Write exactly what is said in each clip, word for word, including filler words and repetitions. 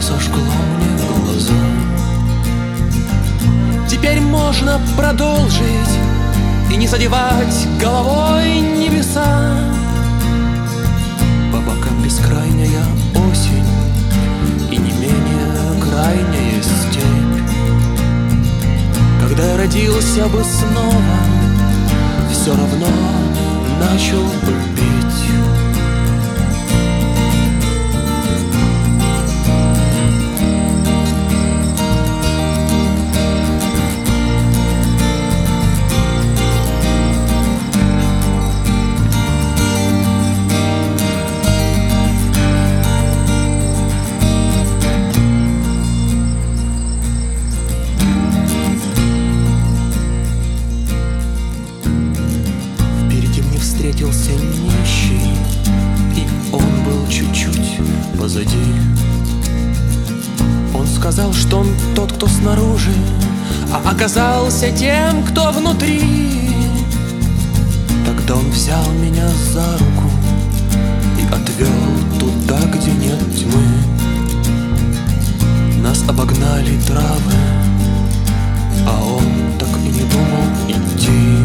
сожгло мне глаза. Теперь можно продолжить и не задевать головой небеса. По бокам бескрайняя осень и не менее крайняя степь. Когда я родился бы снова, все равно начал бы петь. Встретился нищий, и он был чуть-чуть позади. Он сказал, что он тот, кто снаружи, а оказался тем, кто внутри. Тогда он взял меня за руку и отвел туда, где нет тьмы. Нас обогнали травы, а он так и не думал идти.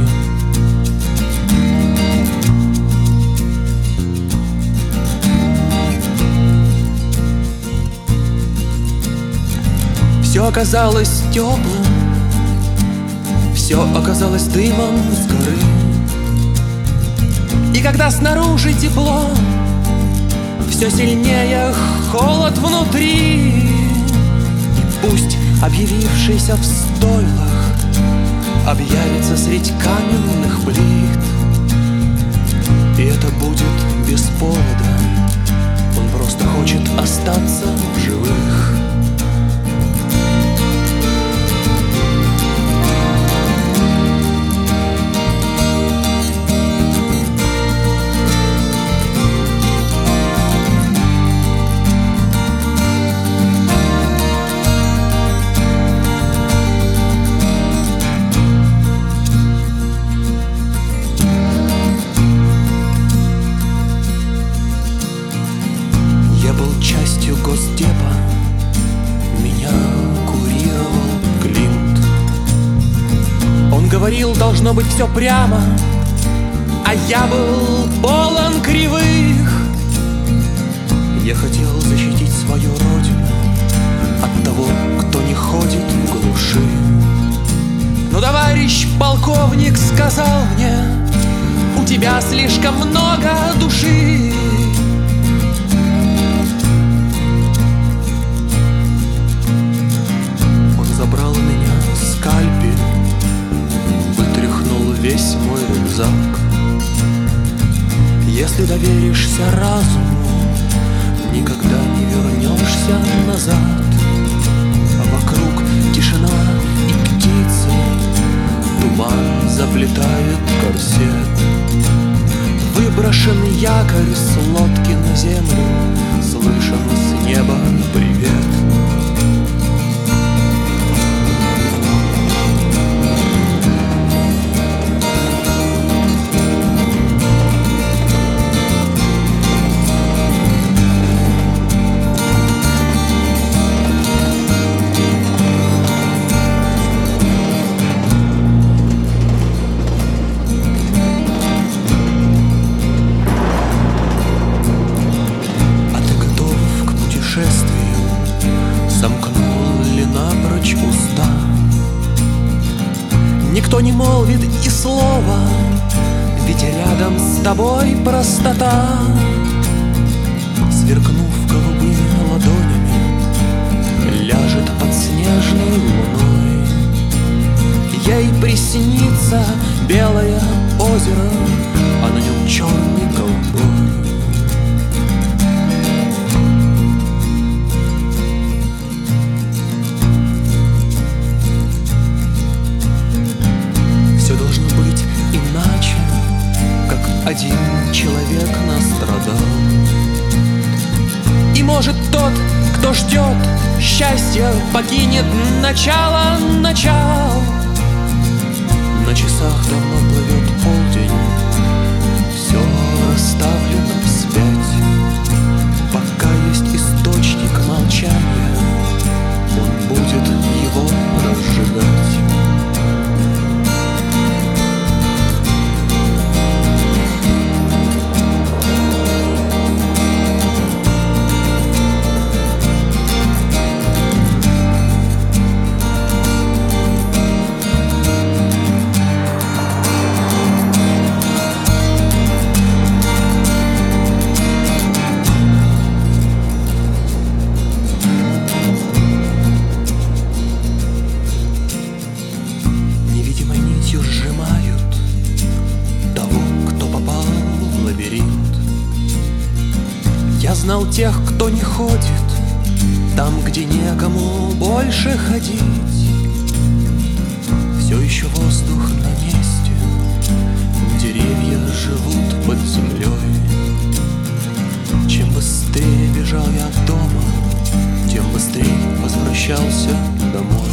Все оказалось теплым, все оказалось дымом с горы. И когда снаружи тепло, все сильнее холод внутри. И пусть объявившийся в стойлах объявится средь каменных плит, и это будет без повода, он просто хочет остаться в живых. Частью госдепа меня курировал Климт. Он говорил, должно быть все прямо, а я был полон кривых. Я хотел защитить свою родину от того, кто не ходит в глуши. Но товарищ полковник сказал мне: у тебя слишком много души. Забрал у меня скальпель, вытряхнул весь мой рюкзак. Если доверишься разуму, никогда не вернешься назад. А вокруг тишина и птицы, туман заплетает корсет. Выброшен якорь с лодки на землю, слышен с неба привет. Сомкнул ли напрочь уста? Никто не молвит и слова, ведь рядом с тобой простота. Сверкнув голубыми ладонями, ляжет под снежной луной. Ей приснится белое озеро, а на нем черный ковбой. Один человек настрадал. И может тот, кто ждет счастья, покинет начало начал. На часах давно плывет полдень, все расставлено вспять. Пока есть источник молчания, тех, кто не ходит, там, где некому больше ходить. Все еще воздух на месте, деревья живут под землей. Чем быстрее бежал я от дома, тем быстрее возвращался домой.